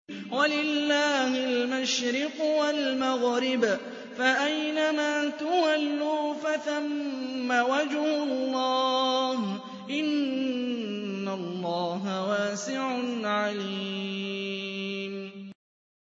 وَلِلَّهِ الْمَشْرِقُ وَالْمَغْرِبُ ۚ فَأَيْنَمَا تُوَلُّوا فَثَمَّ وَجْهُ اللَّهِ ۚ إِنَّ اللَّهَ وَاسِعٌ عَلِيمٌ